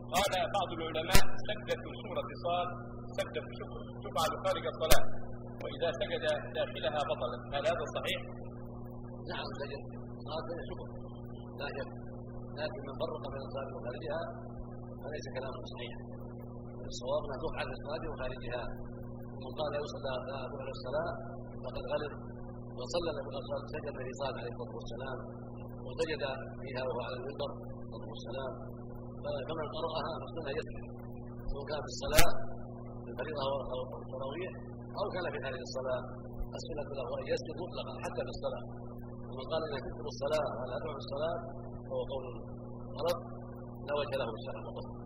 قال بعض العلماء سجدة سورة صاد سجدة شكر تفعل خارج الصلاة، وإذا سجد داخلها بطلت، هل هذا صحيح؟ نعم سجد صاد شكر لا شك، لكن من فرق بين الصلاة وخارجها فليس كلامه صحيح. الصواب انها تفعل في الصلاة وخارجها. من قال يصلى بعد الصلاة فقد غلط، وصلى النبي صلى الله عليه وسلم سجد في صاد عليه الصلاة والسلام وسجد فيها وهو على المنبر عليه الصلاة والسلام، فمن قرأها فالسنة يسجد سواء كان في الصلاة في الفريضة أو التراويح أو كان في خارج الصلاة، السنة له أن يسجد مطلقا حتى في الصلاة. ومن قال إنها تكتب الصلاة ولا أدعو في الصلاة فهو قول غلط لا وجه له الشرع.